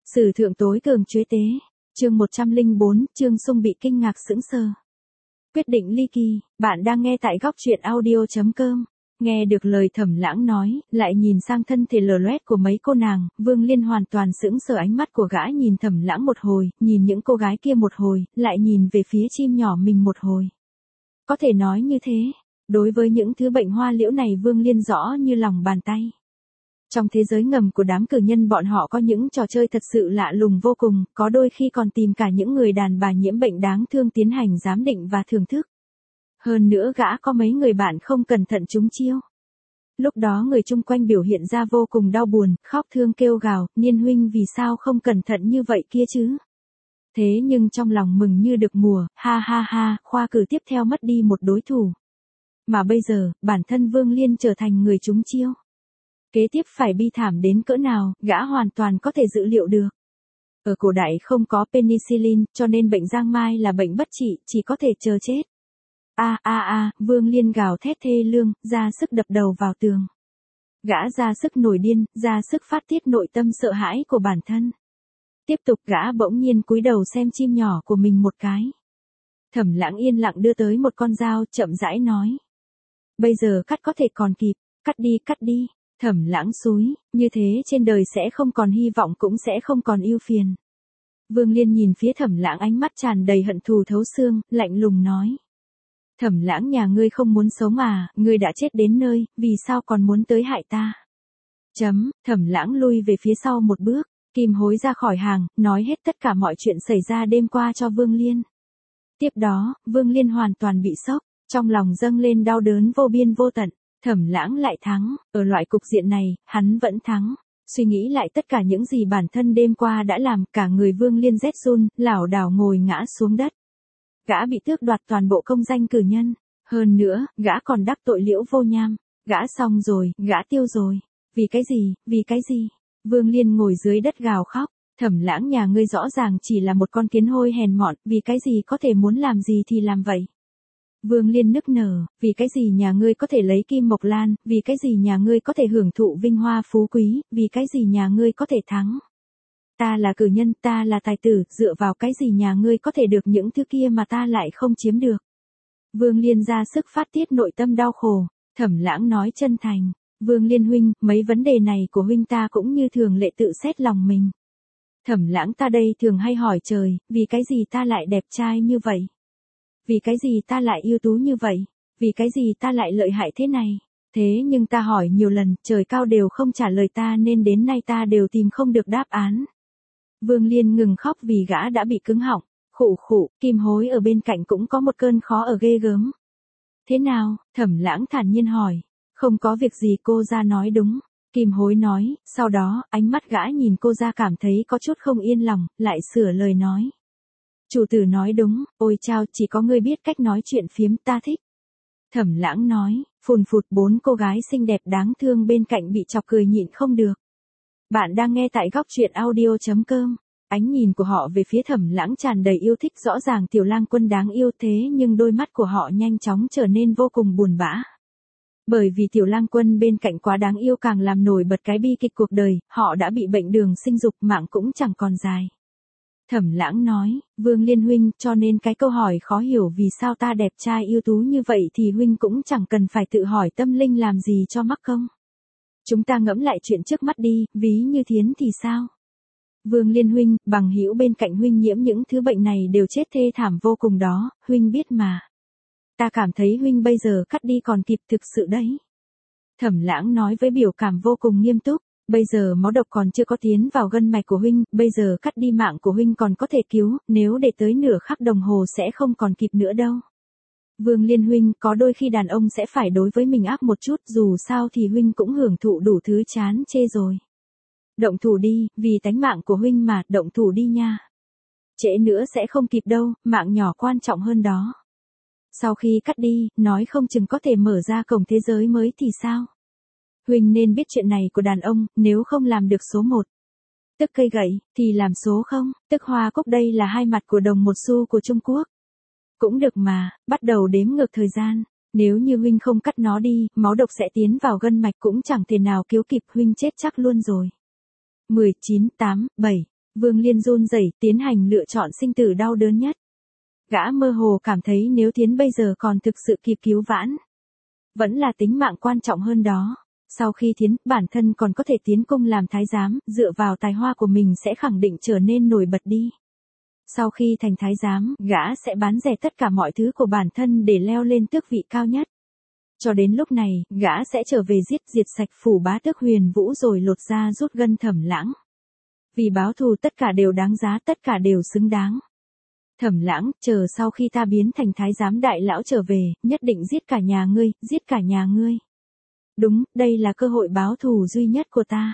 Sử thượng tối cường chuế tế. Chương 104, Trương Sung bị kinh ngạc sững sờ. Quyết định ly kỳ, bạn đang nghe tại góc truyện audio.com. Nghe được lời Thẩm Lãng nói, lại nhìn sang thân thể lờ loét của mấy cô nàng, Vương Liên hoàn toàn sững sờ, ánh mắt của gã nhìn Thẩm Lãng một hồi, nhìn những cô gái kia một hồi, lại nhìn về phía chim nhỏ mình một hồi. Có thể nói như thế, đối với những thứ bệnh hoa liễu này Vương Liên rõ như lòng bàn tay. Trong thế giới ngầm của đám cử nhân bọn họ có những trò chơi thật sự lạ lùng vô cùng, có đôi khi còn tìm cả những người đàn bà nhiễm bệnh đáng thương tiến hành giám định và thưởng thức. Hơn nữa gã có mấy người bạn không cẩn thận trúng chiêu. Lúc đó người chung quanh biểu hiện ra vô cùng đau buồn, khóc thương kêu gào, Niên huynh vì sao không cẩn thận như vậy kia chứ. Thế nhưng trong lòng mừng như được mùa, ha ha ha, khoa cử tiếp theo mất đi một đối thủ. Mà bây giờ, bản thân Vương Liên trở thành người trúng chiêu. Kế tiếp phải bi thảm đến cỡ nào, gã hoàn toàn có thể dự liệu được. Ở cổ đại không có penicillin, cho nên bệnh giang mai là bệnh bất trị, chỉ có thể chờ chết. Vương Liên gào thét thê lương, ra sức đập đầu vào tường. Gã ra sức nổi điên, ra sức phát tiết nội tâm sợ hãi của bản thân. Tiếp tục gã bỗng nhiên cúi đầu xem chim nhỏ của mình một cái. Thẩm Lãng yên lặng đưa tới một con dao, chậm rãi nói. Bây giờ cắt có thể còn kịp, cắt đi. Thẩm Lãng xúi, như thế trên đời sẽ không còn hy vọng cũng sẽ không còn ưu phiền. Vương Liên nhìn phía Thẩm Lãng ánh mắt tràn đầy hận thù thấu xương, lạnh lùng nói. Thẩm Lãng nhà ngươi không muốn sống à, ngươi đã chết đến nơi, vì sao còn muốn tới hại ta? Thẩm Lãng lui về phía sau một bước, Kim Hối ra khỏi hàng, nói hết tất cả mọi chuyện xảy ra đêm qua cho Vương Liên. Tiếp đó, Vương Liên hoàn toàn bị sốc, trong lòng dâng lên đau đớn vô biên vô tận. Thẩm Lãng lại thắng, ở loại cục diện này, hắn vẫn thắng. Suy nghĩ lại tất cả những gì bản thân đêm qua đã làm, cả người Vương Liên rét run, lảo đảo ngồi ngã xuống đất. Gã bị tước đoạt toàn bộ công danh cử nhân, hơn nữa, gã còn đắc tội Liễu Vô Nham, gã xong rồi, gã tiêu rồi. Vì cái gì? Vương Liên ngồi dưới đất gào khóc, Thẩm Lãng nhà ngươi rõ ràng chỉ là một con kiến hôi hèn mọn, vì cái gì có thể muốn làm gì thì làm vậy. Vương Liên nức nở, vì cái gì nhà ngươi có thể lấy Kim Mộc Lan, vì cái gì nhà ngươi có thể hưởng thụ vinh hoa phú quý, vì cái gì nhà ngươi có thể thắng. Ta là cử nhân, ta là tài tử, dựa vào cái gì nhà ngươi có thể được những thứ kia mà ta lại không chiếm được. Vương Liên ra sức phát tiết nội tâm đau khổ, Thẩm Lãng nói chân thành, Vương Liên huynh, mấy vấn đề này của huynh ta cũng như thường lệ tự xét lòng mình. Thẩm Lãng ta đây thường hay hỏi trời, vì cái gì ta lại đẹp trai như vậy? Vì cái gì ta lại ưu tú như vậy? Vì cái gì ta lại lợi hại thế này? Thế nhưng ta hỏi nhiều lần, trời cao đều không trả lời ta nên đến nay ta đều tìm không được đáp án. Vương Liên ngừng khóc vì gã đã bị cứng họng, khụ, Kim Hối ở bên cạnh cũng có một cơn khó ở ghê gớm. Thế nào? Thẩm Lãng thản nhiên hỏi. Không có việc gì cô ra nói đúng. Kim Hối nói, sau đó, ánh mắt gã nhìn cô ra cảm thấy có chút không yên lòng, lại sửa lời nói. Chủ tử nói đúng, ôi chao, chỉ có ngươi biết cách nói chuyện phiếm, ta thích. Thẩm Lãng nói, phùn phụt, 4 cô gái xinh đẹp đáng thương bên cạnh bị chọc cười nhịn không được. Bạn đang nghe tại góc truyện audio.com. Ánh nhìn của họ về phía Thẩm Lãng tràn đầy yêu thích, rõ ràng Tiểu Lang Quân đáng yêu thế nhưng đôi mắt của họ nhanh chóng trở nên vô cùng buồn bã. Bởi vì Tiểu Lang Quân bên cạnh quá đáng yêu càng làm nổi bật cái bi kịch cuộc đời, họ đã bị bệnh đường sinh dục, mạng cũng chẳng còn dài. Thẩm Lãng nói, Vương Liên huynh, cho nên cái câu hỏi khó hiểu vì sao ta đẹp trai ưu tú như vậy thì huynh cũng chẳng cần phải tự hỏi tâm linh làm gì cho mắc công. Chúng ta ngẫm lại chuyện trước mắt đi, ví như Thiến thì sao? Vương Liên huynh, bằng hữu bên cạnh huynh nhiễm những thứ bệnh này đều chết thê thảm vô cùng đó, huynh biết mà. Ta cảm thấy huynh bây giờ cắt đi còn kịp thực sự đấy. Thẩm Lãng nói với biểu cảm vô cùng nghiêm túc. Bây giờ máu độc còn chưa có tiến vào gân mạch của huynh, bây giờ cắt đi mạng của huynh còn có thể cứu, nếu để tới nửa khắc đồng hồ sẽ không còn kịp nữa đâu. Vương Liên huynh, có đôi khi đàn ông sẽ phải đối với mình ác một chút, dù sao thì huynh cũng hưởng thụ đủ thứ chán chê rồi. Động thủ đi, vì tánh mạng của huynh mà, động thủ đi nha. Trễ nữa sẽ không kịp đâu, mạng nhỏ quan trọng hơn đó. Sau khi cắt đi, nói không chừng có thể mở ra cổng thế giới mới thì sao? Huynh nên biết chuyện này của đàn ông, nếu không làm được số 1. Tức cây gậy, thì làm số 0, tức hoa cúc, đây là hai mặt của đồng 1 xu của Trung Quốc. Cũng được mà, bắt đầu đếm ngược thời gian. Nếu như huynh không cắt nó đi, máu độc sẽ tiến vào gân mạch cũng chẳng thể nào cứu kịp, huynh chết chắc luôn rồi. 10, 9, 8, 7. Vương Liên run rẩy tiến hành lựa chọn sinh tử đau đớn nhất. Gã mơ hồ cảm thấy nếu Thiến bây giờ còn thực sự kịp cứu vãn, vẫn là tính mạng quan trọng hơn đó. Sau khi Thiến, bản thân còn có thể tiến cung làm thái giám, dựa vào tài hoa của mình sẽ khẳng định trở nên nổi bật đi. Sau khi thành thái giám, gã sẽ bán rẻ tất cả mọi thứ của bản thân để leo lên tước vị cao nhất. Cho đến lúc này, gã sẽ trở về diệt sạch phủ bá tước Huyền Vũ rồi lột da rút gân Thẩm Lãng. Vì báo thù tất cả đều đáng giá, tất cả đều xứng đáng. Thẩm Lãng, chờ sau khi ta biến thành thái giám đại lão trở về, nhất định giết cả nhà ngươi, giết cả nhà ngươi. Đúng, đây là cơ hội báo thù duy nhất của ta.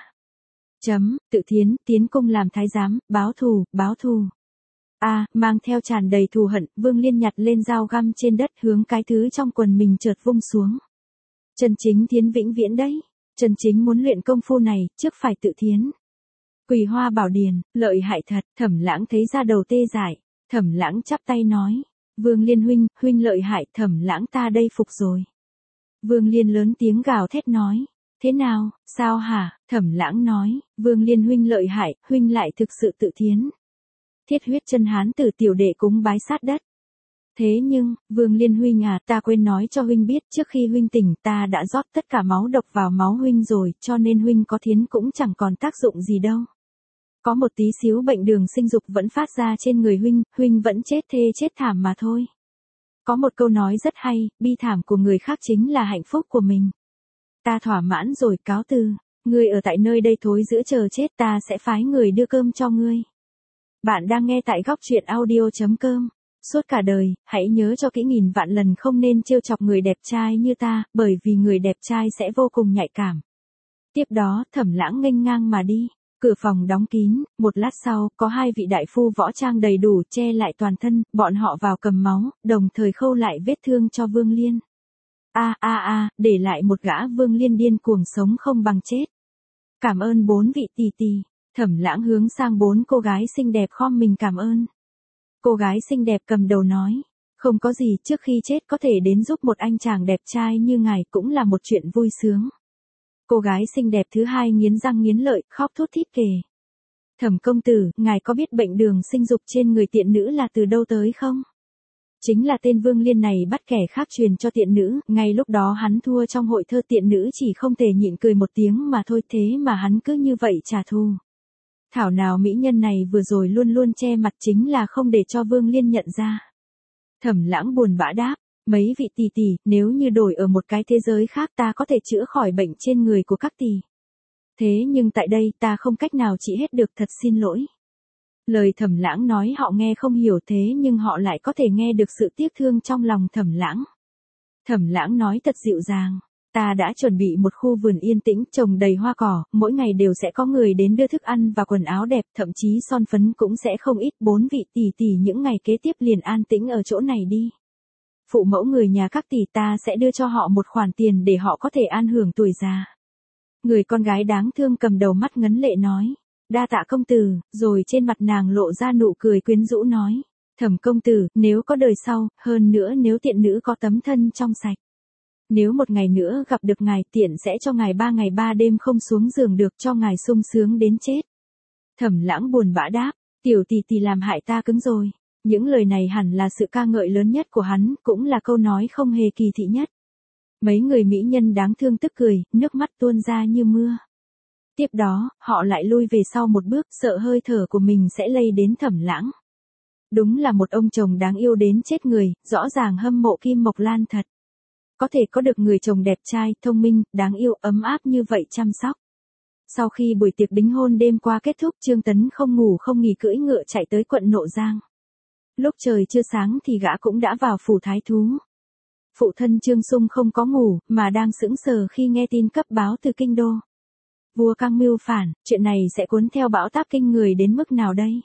Tự Thiến, tiến cung làm thái giám, báo thù, báo thù. Mang theo tràn đầy thù hận, Vương Liên nhặt lên dao găm trên đất hướng cái thứ trong quần mình chợt vung xuống. Chân chính Thiến vĩnh viễn đấy. Chân chính muốn luyện công phu này, trước phải tự Thiến. Quỳ Hoa Bảo Điền, lợi hại thật, Thẩm Lãng thấy da đầu tê dại. Thẩm Lãng chắp tay nói. Vương Liên huynh lợi hại, Thẩm Lãng ta đây phục rồi. Vương Liên lớn tiếng gào thét nói. Thế nào, sao hả? Thẩm Lãng nói. Vương Liên huynh lợi hại, huynh lại thực sự tự Thiến. Thiết huyết chân hán tử tiểu đệ cúng bái sát đất. Thế nhưng, Vương Liên huynh ta quên nói cho huynh biết, trước khi huynh tỉnh ta đã rót tất cả máu độc vào máu huynh rồi, cho nên huynh có Thiến cũng chẳng còn tác dụng gì đâu. Có một tí xíu bệnh đường sinh dục vẫn phát ra trên người huynh vẫn chết thê chết thảm mà thôi. Có một câu nói rất hay, bi thảm của người khác chính là hạnh phúc của mình. Ta thỏa mãn rồi, cáo từ. Ngươi ở tại nơi đây thối giữa chờ chết, ta sẽ phái người đưa cơm cho ngươi. Bạn đang nghe tại góc truyện audio.com. Suốt cả đời, hãy nhớ cho kỹ nghìn vạn lần không nên trêu chọc người đẹp trai như ta, bởi vì người đẹp trai sẽ vô cùng nhạy cảm. Tiếp đó, Thẩm Lãng nghênh ngang mà đi. Cửa phòng đóng kín, một lát sau, có hai vị đại phu võ trang đầy đủ che lại toàn thân, bọn họ vào cầm máu, đồng thời khâu lại vết thương cho Vương Liên. Để lại một gã Vương Liên điên cuồng sống không bằng chết. Cảm ơn 4 vị tỷ tỷ. Thẩm Lãng hướng sang 4 cô gái xinh đẹp khom mình cảm ơn. Cô gái xinh đẹp cầm đầu nói, không có gì, trước khi chết có thể đến giúp một anh chàng đẹp trai như ngài cũng là một chuyện vui sướng. Cô gái xinh đẹp thứ hai nghiến răng nghiến lợi, khóc thút thít kể. Thẩm công tử, ngài có biết bệnh đường sinh dục trên người tiện nữ là từ đâu tới không? Chính là tên Vương Liên này bắt kẻ khác truyền cho tiện nữ, ngay lúc đó hắn thua trong hội thơ tiện nữ chỉ không thể nhịn cười một tiếng mà thôi, thế mà hắn cứ như vậy trả thù. Thảo nào mỹ nhân này vừa rồi luôn luôn che mặt chính là không để cho Vương Liên nhận ra. Thẩm Lãng buồn bã đáp, mấy vị tỷ tỷ, nếu như đổi ở một cái thế giới khác ta có thể chữa khỏi bệnh trên người của các tỷ. Thế nhưng tại đây ta không cách nào trị hết được, thật xin lỗi. Lời Thẩm Lãng nói họ nghe không hiểu, thế nhưng họ lại có thể nghe được sự tiếc thương trong lòng Thẩm Lãng. Thẩm Lãng nói thật dịu dàng. Ta đã chuẩn bị một khu vườn yên tĩnh, trồng đầy hoa cỏ, mỗi ngày đều sẽ có người đến đưa thức ăn và quần áo đẹp, thậm chí son phấn cũng sẽ không ít. 4 vị tỷ tỷ những ngày kế tiếp liền an tĩnh ở chỗ này đi. Phụ mẫu người nhà các tỷ ta sẽ đưa cho họ một khoản tiền để họ có thể an hưởng tuổi già. Người con gái đáng thương cầm đầu mắt ngấn lệ nói, đa tạ công tử, rồi trên mặt nàng lộ ra nụ cười quyến rũ nói, Thẩm công tử, nếu có đời sau, hơn nữa nếu tiện nữ có tấm thân trong sạch. Nếu một ngày nữa gặp được ngài, tiện sẽ cho ngài 3 ngày 3 đêm không xuống giường được, cho ngài sung sướng đến chết. Thẩm Lãng buồn bã đáp, tiểu tỷ tỷ làm hại ta cứng rồi. Những lời này hẳn là sự ca ngợi lớn nhất của hắn, cũng là câu nói không hề kỳ thị nhất. Mấy người mỹ nhân đáng thương tức cười, nước mắt tuôn ra như mưa. Tiếp đó, họ lại lui về sau một bước, sợ hơi thở của mình sẽ lây đến Thẩm Lãng. Đúng là một ông chồng đáng yêu đến chết người, rõ ràng hâm mộ Kim Mộc Lan thật. Có thể có được người chồng đẹp trai, thông minh, đáng yêu, ấm áp như vậy chăm sóc. Sau khi buổi tiệc đính hôn đêm qua kết thúc, Trương Tấn không ngủ không nghỉ cưỡi ngựa chạy tới quận Nộ Giang. Lúc trời chưa sáng thì gã cũng đã vào phủ thái thú. Phụ thân Trương Sung không có ngủ, mà đang sững sờ khi nghe tin cấp báo từ kinh đô. Vua Cang mưu phản, chuyện này sẽ cuốn theo bão táp kinh người đến mức nào đây?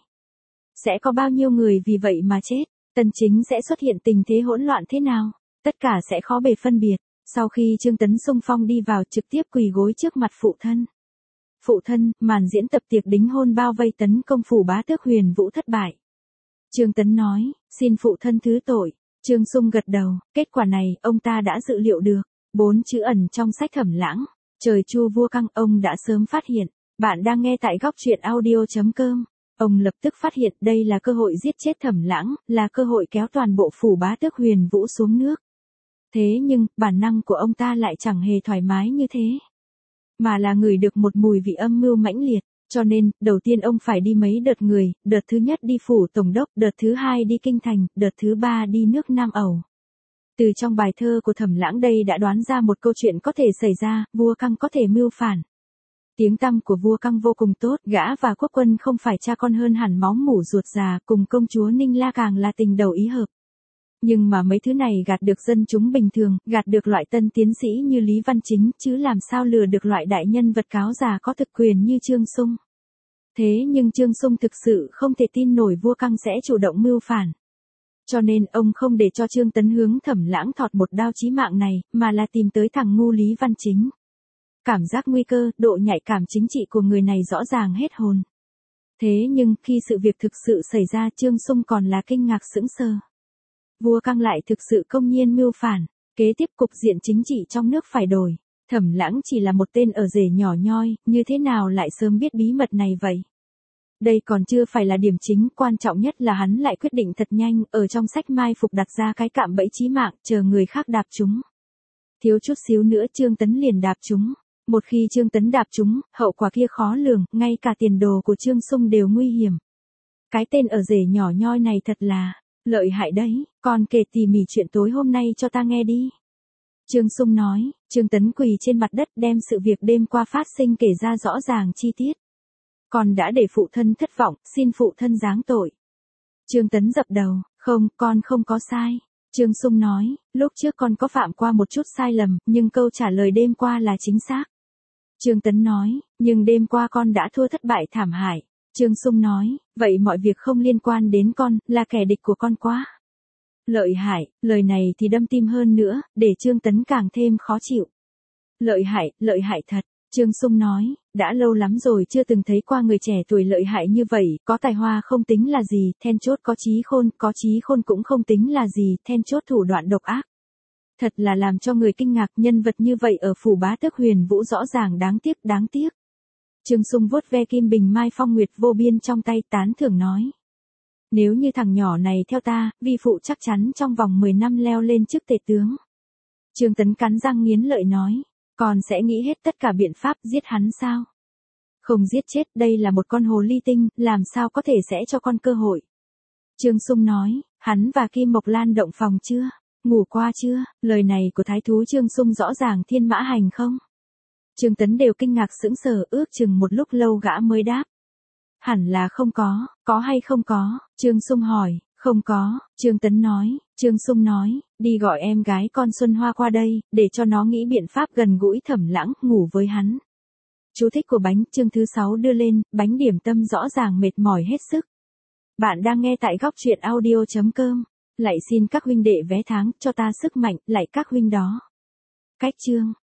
Sẽ có bao nhiêu người vì vậy mà chết? Tần Chính sẽ xuất hiện tình thế hỗn loạn thế nào? Tất cả sẽ khó bề phân biệt. Sau khi Trương Tấn xung phong đi vào, trực tiếp quỳ gối trước mặt phụ thân. Phụ thân, màn diễn tập tiệc đính hôn bao vây tấn công phủ bá tước Huyền Vũ thất bại. Trương Tấn nói, xin phụ thân thứ tội. Trương Sung gật đầu, kết quả này, ông ta đã dự liệu được. 4 chữ ẩn trong sách Thẩm Lãng. Trời chu vua Cang, ông đã sớm phát hiện. Bạn đang nghe tại góc truyện audio.com. Ông lập tức phát hiện đây là cơ hội giết chết Thẩm Lãng, là cơ hội kéo toàn bộ phủ bá tước Huyền Vũ xuống nước. Thế nhưng, bản năng của ông ta lại chẳng hề thoải mái như thế. Mà là ngửi được một mùi vị âm mưu mãnh liệt. Cho nên, đầu tiên ông phải đi mấy đợt người, đợt thứ nhất đi phủ tổng đốc, đợt thứ hai đi kinh thành, đợt thứ ba đi nước Nam Ẩu. Từ trong bài thơ của Thẩm Lãng đây đã đoán ra một câu chuyện có thể xảy ra, vua Căng có thể mưu phản. Tiếng tăm của vua Căng vô cùng tốt, gã và quốc quân không phải cha con hơn hẳn máu mủ ruột già, cùng công chúa Ninh La càng là tình đầu ý hợp. Nhưng mà mấy thứ này gạt được dân chúng bình thường, gạt được loại tân tiến sĩ như Lý Văn Chính, chứ làm sao lừa được loại đại nhân vật cáo già có thực quyền như Trương Sung. Thế nhưng Trương Sung thực sự không thể tin nổi vua Căng sẽ chủ động mưu phản. Cho nên ông không để cho Trương Tấn hướng Thẩm Lãng thọt một đao chí mạng này, mà là tìm tới thằng ngu Lý Văn Chính. Cảm giác nguy cơ, độ nhạy cảm chính trị của người này rõ ràng hết hồn. Thế nhưng, khi sự việc thực sự xảy ra Trương Sung còn là kinh ngạc sững sờ. Vua Căng lại thực sự công nhiên mưu phản, kế tiếp cục diện chính trị trong nước phải đổi. Thẩm Lãng chỉ là một tên ở rể nhỏ nhoi, như thế nào lại sớm biết bí mật này vậy? Đây còn chưa phải là điểm chính, quan trọng nhất là hắn lại quyết định thật nhanh, ở trong sách mai phục đặt ra cái cạm bẫy chí mạng, chờ người khác đạp chúng. Thiếu chút xíu nữa Trương Tấn liền đạp chúng. Một khi Trương Tấn đạp chúng, hậu quả kia khó lường, ngay cả tiền đồ của Trương Sung đều nguy hiểm. Cái tên ở rể nhỏ nhoi này thật là lợi hại đấy, còn kể tỉ mỉ chuyện tối hôm nay cho ta nghe đi. Trương Sung nói, Trương Tấn quỳ trên mặt đất đem sự việc đêm qua phát sinh kể ra rõ ràng chi tiết. Con đã để phụ thân thất vọng, xin phụ thân giáng tội. Trương Tấn dập đầu, không, con không có sai. Trương Sung nói, lúc trước con có phạm qua một chút sai lầm, nhưng câu trả lời đêm qua là chính xác. Trương Tấn nói, nhưng đêm qua con đã thua thất bại thảm hại. Trương Sung nói, vậy mọi việc không liên quan đến con, là kẻ địch của con quá. Lợi hại, lời này thì đâm tim hơn nữa, để Trương Tấn càng thêm khó chịu. Lợi hại thật. Trương Sung nói, đã lâu lắm rồi chưa từng thấy qua người trẻ tuổi lợi hại như vậy, có tài hoa không tính là gì, then chốt có trí khôn cũng không tính là gì, then chốt thủ đoạn độc ác. Thật là làm cho người kinh ngạc, nhân vật như vậy ở phủ bá tước Huyền Vũ rõ ràng đáng tiếc. Trương Sung vuốt ve kim bình mai phong nguyệt vô biên trong tay tán thưởng nói. Nếu như thằng nhỏ này theo ta, vi phụ chắc chắn trong vòng 10 năm leo lên chức tể tướng. Trương Tấn cắn răng nghiến lợi nói. Con sẽ nghĩ hết tất cả biện pháp giết hắn sao? Không giết chết, đây là một con hồ ly tinh, làm sao có thể sẽ cho con cơ hội? Trương Sung nói, hắn và Kim Mộc Lan động phòng chưa? Ngủ qua chưa? Lời này của thái thú Trương Sung rõ ràng thiên mã hành không? Trương Tấn đều kinh ngạc sững sờ, ước chừng một lúc lâu gã mới đáp. Hẳn là không có hay không có? Trương Sung hỏi, không có, Trương Tấn nói. Trương Sung nói, đi gọi em gái con Xuân Hoa qua đây, để cho nó nghĩ biện pháp gần gũi Thẩm Lãng, ngủ với hắn. Chú thích của bánh, chương thứ 6 đưa lên, bánh điểm tâm rõ ràng mệt mỏi hết sức. Bạn đang nghe tại góc truyện audio.com. Lại xin các huynh đệ vé tháng, cho ta sức mạnh, lại các huynh đó. Cách chương.